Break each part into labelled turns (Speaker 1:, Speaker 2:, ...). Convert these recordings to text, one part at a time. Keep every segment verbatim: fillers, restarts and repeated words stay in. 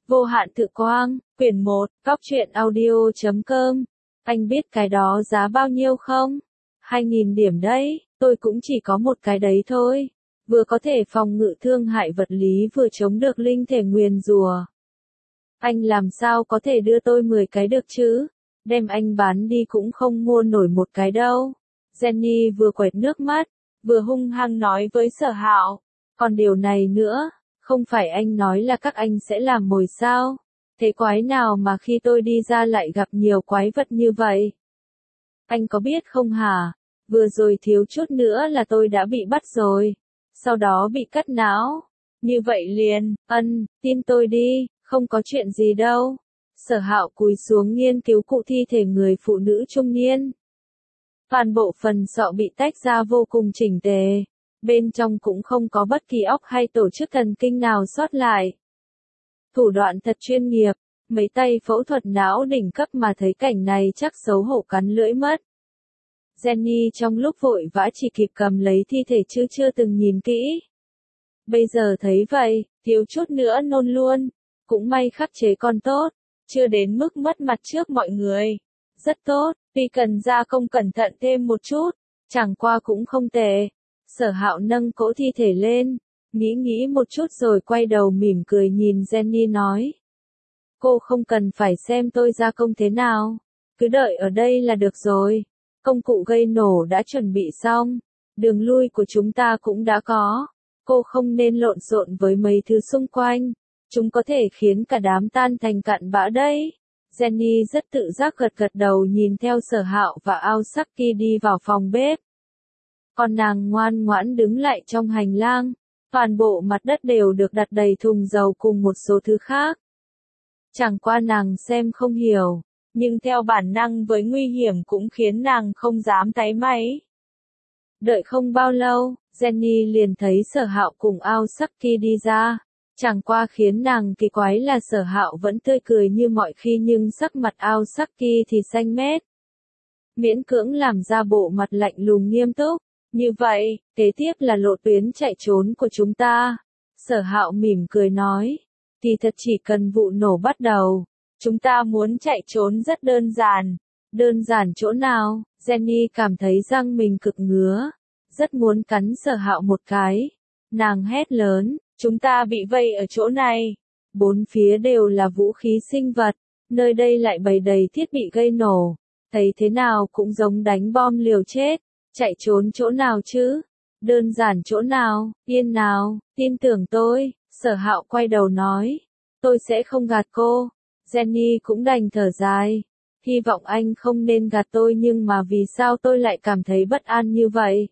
Speaker 1: Vô hạn tự quang, quyển một, góc truyện audio chấm com. Anh biết cái đó giá bao nhiêu không? Hai nghìn điểm đấy, tôi cũng chỉ có một cái đấy thôi. Vừa có thể phòng ngự thương hại vật lý vừa chống được linh thể nguyền rủa. Anh làm sao có thể đưa tôi mười cái được chứ? Đem anh bán đi cũng không mua nổi một cái đâu. Jenny vừa quẹt nước mắt, vừa hung hăng nói với Sở Hạo. Còn điều này nữa, không phải anh nói là các anh sẽ làm mồi sao? Thế quái nào mà khi tôi đi ra lại gặp nhiều quái vật như vậy? Anh có biết không hả? Vừa rồi thiếu chút nữa là tôi đã bị bắt rồi. Sau đó bị cắt não. Như vậy liền, ân, tin tôi đi, không có chuyện gì đâu. Sở Hạo cúi xuống nghiên cứu cụ thi thể người phụ nữ trung niên. Toàn bộ phần sọ bị tách ra vô cùng chỉnh tề. Bên trong cũng không có bất kỳ óc hay tổ chức thần kinh nào sót lại. Thủ đoạn thật chuyên nghiệp, mấy tay phẫu thuật não đỉnh cấp mà thấy cảnh này chắc xấu hổ cắn lưỡi mất. Jenny trong lúc vội vã chỉ kịp cầm lấy thi thể chứ chưa từng nhìn kỹ. Bây giờ thấy vậy, thiếu chút nữa nôn luôn. Cũng may khắc chế con tốt, chưa đến mức mất mặt trước mọi người. Rất tốt, tuy cần gia công cẩn thận thêm một chút, chẳng qua cũng không tệ. Sở Hạo nâng cỗ thi thể lên, nghĩ nghĩ một chút rồi quay đầu mỉm cười nhìn Jenny nói. Cô không cần phải xem tôi gia công thế nào, cứ đợi ở đây là được rồi. Công cụ gây nổ đã chuẩn bị xong, đường lui của chúng ta cũng đã có. Cô không nên lộn xộn với mấy thứ xung quanh, chúng có thể khiến cả đám tan thành cặn bã đấy. Jenny rất tự giác gật gật đầu nhìn theo Sở Hạo và Aosaki đi vào phòng bếp. Còn nàng ngoan ngoãn đứng lại trong hành lang, toàn bộ mặt đất đều được đặt đầy thùng dầu cùng một số thứ khác. Chẳng qua nàng xem không hiểu, nhưng theo bản năng với nguy hiểm cũng khiến nàng không dám táy máy. Đợi không bao lâu, Jenny liền thấy Sở Hạo cùng Aosaki đi ra. Chẳng qua khiến nàng kỳ quái là Sở Hạo vẫn tươi cười như mọi khi nhưng sắc mặt Aosaki thì xanh mét. Miễn cưỡng làm ra bộ mặt lạnh lùng nghiêm túc. Như vậy, kế tiếp là lộ tuyến chạy trốn của chúng ta. Sở Hạo mỉm cười nói. Thì thật chỉ cần vụ nổ bắt đầu. Chúng ta muốn chạy trốn rất đơn giản. Đơn giản chỗ nào? Jenny cảm thấy răng mình cực ngứa. Rất muốn cắn Sở Hạo một cái. Nàng hét lớn. Chúng ta bị vây ở chỗ này. Bốn phía đều là vũ khí sinh vật. Nơi đây lại bày đầy thiết bị gây nổ. Thấy thế nào cũng giống đánh bom liều chết. Chạy trốn chỗ nào chứ? Đơn giản chỗ nào? Yên nào? Tin tưởng tôi. Sở Hạo quay đầu nói. Tôi sẽ không gạt cô. Jenny cũng đành thở dài. Hy vọng anh không nên gạt tôi nhưng mà vì sao tôi lại cảm thấy bất an như vậy?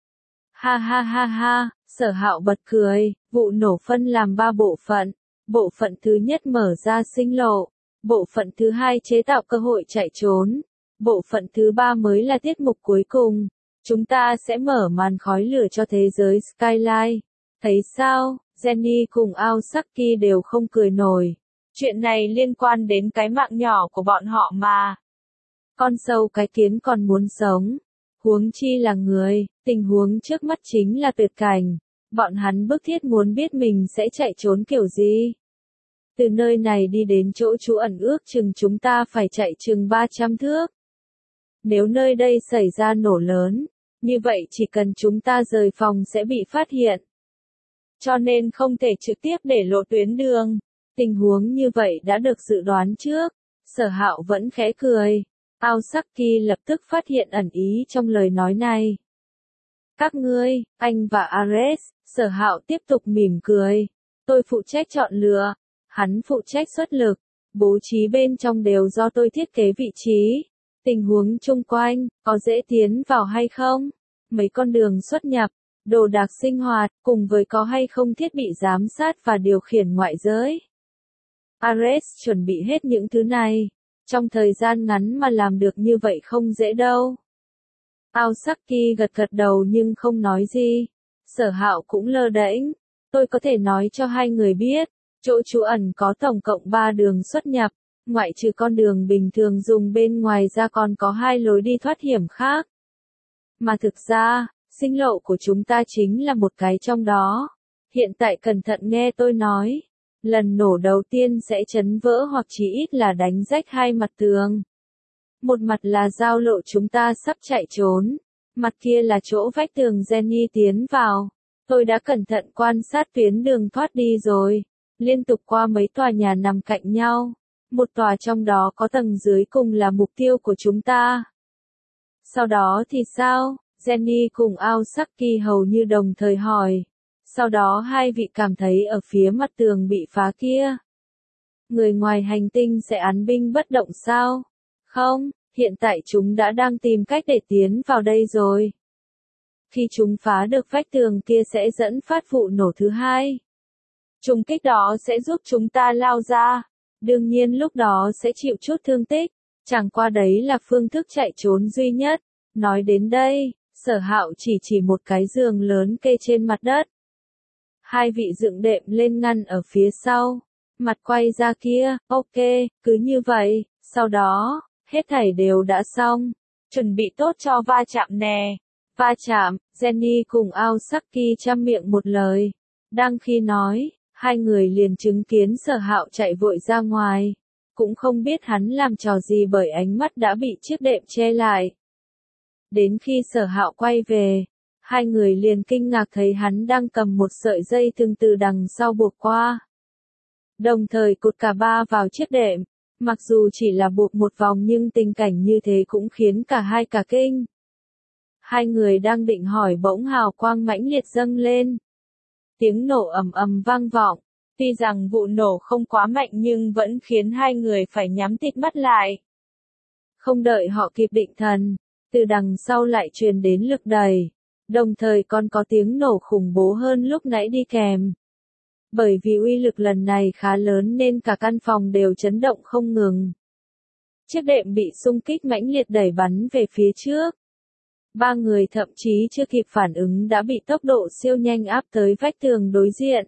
Speaker 1: Ha ha ha ha. Sở Hạo bật cười. Vụ nổ phân làm ba bộ phận. Bộ phận thứ nhất mở ra sinh lộ. Bộ phận thứ hai chế tạo cơ hội chạy trốn. Bộ phận thứ ba mới là tiết mục cuối cùng. Chúng ta sẽ mở màn khói lửa cho thế giới Skyline. Thấy sao? Jenny cùng Aosaki đều không cười nổi. Chuyện này liên quan đến cái mạng nhỏ của bọn họ mà. Con sâu cái kiến còn muốn sống. Huống chi là người, tình huống trước mắt chính là tuyệt cảnh. Bọn hắn bức thiết muốn biết mình sẽ chạy trốn kiểu gì. Từ nơi này đi đến chỗ trú ẩn ước chừng chúng ta phải chạy chừng ba trăm thước. Nếu nơi đây xảy ra nổ lớn, như vậy chỉ cần chúng ta rời phòng sẽ bị phát hiện. Cho nên không thể trực tiếp để lộ tuyến đường. Tình huống như vậy đã được dự đoán trước. Sở Hạo vẫn khẽ cười. Aosaki lập tức phát hiện ẩn ý trong lời nói này. Các ngươi, anh và Ares, Sở Hạo tiếp tục mỉm cười. Tôi phụ trách chọn lựa. Hắn phụ trách xuất lực. Bố trí bên trong đều do tôi thiết kế vị trí. Tình huống chung quanh, có dễ tiến vào hay không? Mấy con đường xuất nhập, đồ đạc sinh hoạt, cùng với có hay không thiết bị giám sát và điều khiển ngoại giới. Ares chuẩn bị hết những thứ này. Trong thời gian ngắn mà làm được như vậy không dễ đâu. Aosaki gật gật đầu nhưng không nói gì. Sở Hạo cũng lơ đễnh. Tôi có thể nói cho hai người biết, chỗ trú ẩn có tổng cộng ba đường xuất nhập. Ngoại trừ con đường bình thường dùng bên ngoài ra còn có hai lối đi thoát hiểm khác. Mà thực ra, sinh lộ của chúng ta chính là một cái trong đó. Hiện tại cẩn thận nghe tôi nói. Lần nổ đầu tiên sẽ chấn vỡ hoặc chỉ ít là đánh rách hai mặt tường. Một mặt là giao lộ chúng ta sắp chạy trốn, mặt kia là chỗ vách tường Jenny tiến vào. Tôi đã cẩn thận quan sát tuyến đường thoát đi rồi, liên tục qua mấy tòa nhà nằm cạnh nhau. Một tòa trong đó có tầng dưới cùng là mục tiêu của chúng ta. Sau đó thì sao? Jenny cùng Aosaki hầu như đồng thời hỏi. Sau đó hai vị cảm thấy ở phía mặt tường bị phá kia. Người ngoài hành tinh sẽ án binh bất động sao? Không, hiện tại chúng đã đang tìm cách để tiến vào đây rồi. Khi chúng phá được vách tường kia sẽ dẫn phát vụ nổ thứ hai. Trùng kích đó sẽ giúp chúng ta lao ra. Đương nhiên lúc đó sẽ chịu chút thương tích. Chẳng qua đấy là phương thức chạy trốn duy nhất. Nói đến đây, Sở Hạo chỉ chỉ một cái giường lớn kê trên mặt đất. Hai vị dựng đệm lên ngăn ở phía sau. Mặt quay ra kia, ok, cứ như vậy. Sau đó, hết thảy đều đã xong. Chuẩn bị tốt cho va chạm nè. Va chạm, Jenny cùng Aosaki chăm miệng một lời. Đang khi nói, hai người liền chứng kiến Sở Hạo chạy vội ra ngoài. Cũng không biết hắn làm trò gì bởi ánh mắt đã bị chiếc đệm che lại. Đến khi Sở Hạo quay về, hai người liền kinh ngạc thấy hắn đang cầm một sợi dây thừng từ đằng sau buộc qua. Đồng thời cột cả ba vào chiếc đệm, mặc dù chỉ là buộc một vòng nhưng tình cảnh như thế cũng khiến cả hai cả kinh. Hai người đang định hỏi bỗng hào quang mãnh liệt dâng lên. Tiếng nổ ầm ầm vang vọng, tuy rằng vụ nổ không quá mạnh nhưng vẫn khiến hai người phải nhắm tịt mắt lại. Không đợi họ kịp định thần, từ đằng sau lại truyền đến lực đẩy, đồng thời còn có tiếng nổ khủng bố hơn lúc nãy đi kèm. Bởi vì uy lực lần này khá lớn nên cả căn phòng đều chấn động không ngừng. Chiếc đệm bị xung kích mãnh liệt đẩy bắn về phía trước. Ba người thậm chí chưa kịp phản ứng đã bị tốc độ siêu nhanh áp tới vách tường đối diện.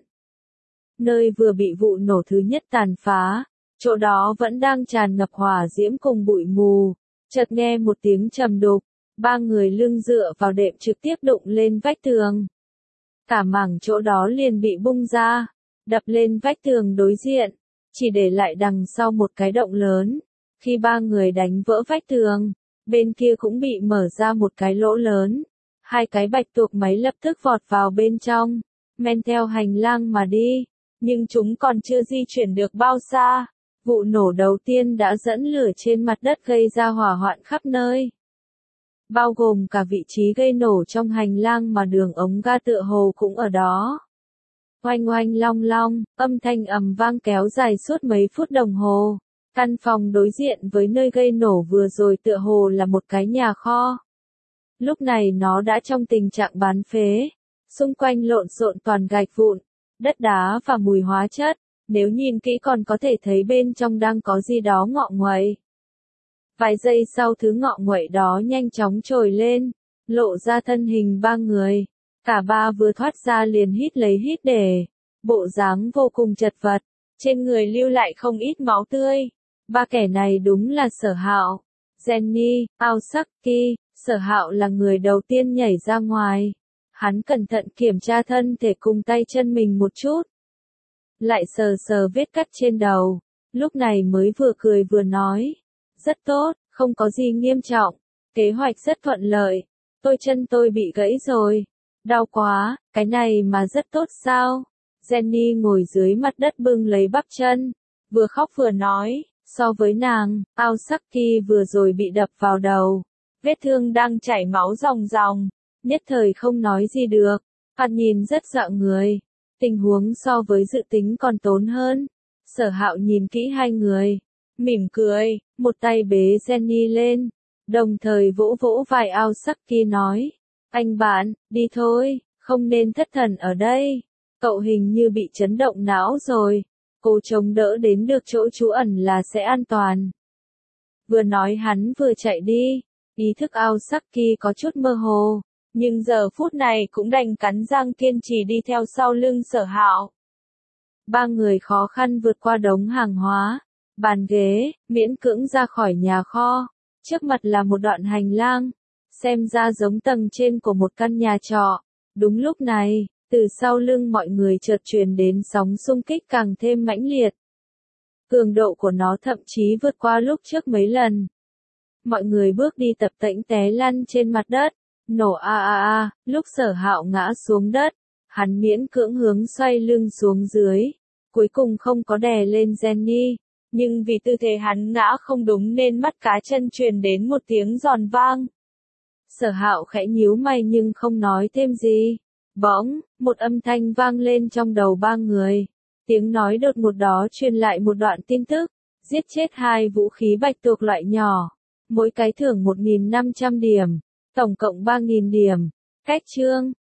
Speaker 1: Nơi vừa bị vụ nổ thứ nhất tàn phá, chỗ đó vẫn đang tràn ngập hỏa diễm cùng bụi mù. Chợt nghe một tiếng trầm đục, ba người lưng dựa vào đệm trực tiếp đụng lên vách tường. Cả mảng chỗ đó liền bị bung ra, đập lên vách tường đối diện, chỉ để lại đằng sau một cái động lớn. Khi ba người đánh vỡ vách tường, bên kia cũng bị mở ra một cái lỗ lớn. Hai cái bạch tuộc máy lập tức vọt vào bên trong, men theo hành lang mà đi, nhưng chúng còn chưa di chuyển được bao xa. Vụ nổ đầu tiên đã dẫn lửa trên mặt đất gây ra hỏa hoạn khắp nơi. Bao gồm cả vị trí gây nổ trong hành lang mà đường ống ga tựa hồ cũng ở đó. Oanh oanh long long, âm thanh ầm vang kéo dài suốt mấy phút đồng hồ. Căn phòng đối diện với nơi gây nổ vừa rồi tựa hồ là một cái nhà kho. Lúc này nó đã trong tình trạng bán phế. Xung quanh lộn xộn toàn gạch vụn, đất đá và mùi hóa chất. Nếu nhìn kỹ còn có thể thấy bên trong đang có gì đó ngọ nguậy. Vài giây sau thứ ngọ nguậy đó nhanh chóng trồi lên, lộ ra thân hình ba người. Cả ba vừa thoát ra liền hít lấy hít để, bộ dáng vô cùng chật vật, trên người lưu lại không ít máu tươi. Ba kẻ này đúng là Sở Hạo, Jenny, Aosaki. Sở Hạo là người đầu tiên nhảy ra ngoài. Hắn cẩn thận kiểm tra thân thể cùng tay chân mình một chút. Lại sờ sờ vết cắt trên đầu, lúc này mới vừa cười vừa nói. Rất tốt, không có gì nghiêm trọng, kế hoạch rất thuận lợi, tôi chân tôi bị gãy rồi. Đau quá, cái này mà rất tốt sao? Jenny ngồi dưới mặt đất bưng lấy bắp chân, vừa khóc vừa nói, so với nàng, Aosaki vừa rồi bị đập vào đầu, vết thương đang chảy máu ròng ròng, nhất thời không nói gì được, thoạt nhìn rất dọa người. Tình huống so với dự tính còn tốn hơn. Sở Hạo nhìn kỹ hai người, mỉm cười, một tay bế Jenny lên, đồng thời vỗ vỗ vai Aosaki nói, anh bạn, đi thôi, không nên thất thần ở đây, cậu hình như bị chấn động não rồi, cô chống đỡ đến được chỗ trú ẩn là sẽ an toàn. Vừa nói hắn vừa chạy đi, ý thức Aosaki có chút mơ hồ. Nhưng giờ phút này cũng đành cắn răng kiên trì đi theo sau lưng Sở Hạo. Ba người khó khăn vượt qua đống hàng hóa, bàn ghế, miễn cưỡng ra khỏi nhà kho. Trước mặt là một đoạn hành lang, xem ra giống tầng trên của một căn nhà trọ. Đúng lúc này, Từ sau lưng mọi người chợt truyền đến sóng xung kích càng thêm mãnh liệt. Cường độ của nó thậm chí vượt qua lúc trước mấy lần. Mọi người bước đi tập tễnh té lăn trên mặt đất. Nổ a a a, lúc Sở Hạo ngã xuống đất, hắn miễn cưỡng hướng xoay lưng xuống dưới. Cuối cùng không có đè lên Jenny, nhưng vì tư thế hắn ngã không đúng nên mắt cá chân truyền đến một tiếng giòn vang. Sở Hạo khẽ nhíu mày nhưng không nói thêm gì. Bỗng, một âm thanh vang lên trong đầu ba người. Tiếng nói đột ngột đó truyền lại một đoạn tin tức. Giết chết hai vũ khí bạch tuộc loại nhỏ. Mỗi cái thưởng một nghìn năm trăm điểm. Tổng cộng ba nghìn điểm. Cách chương.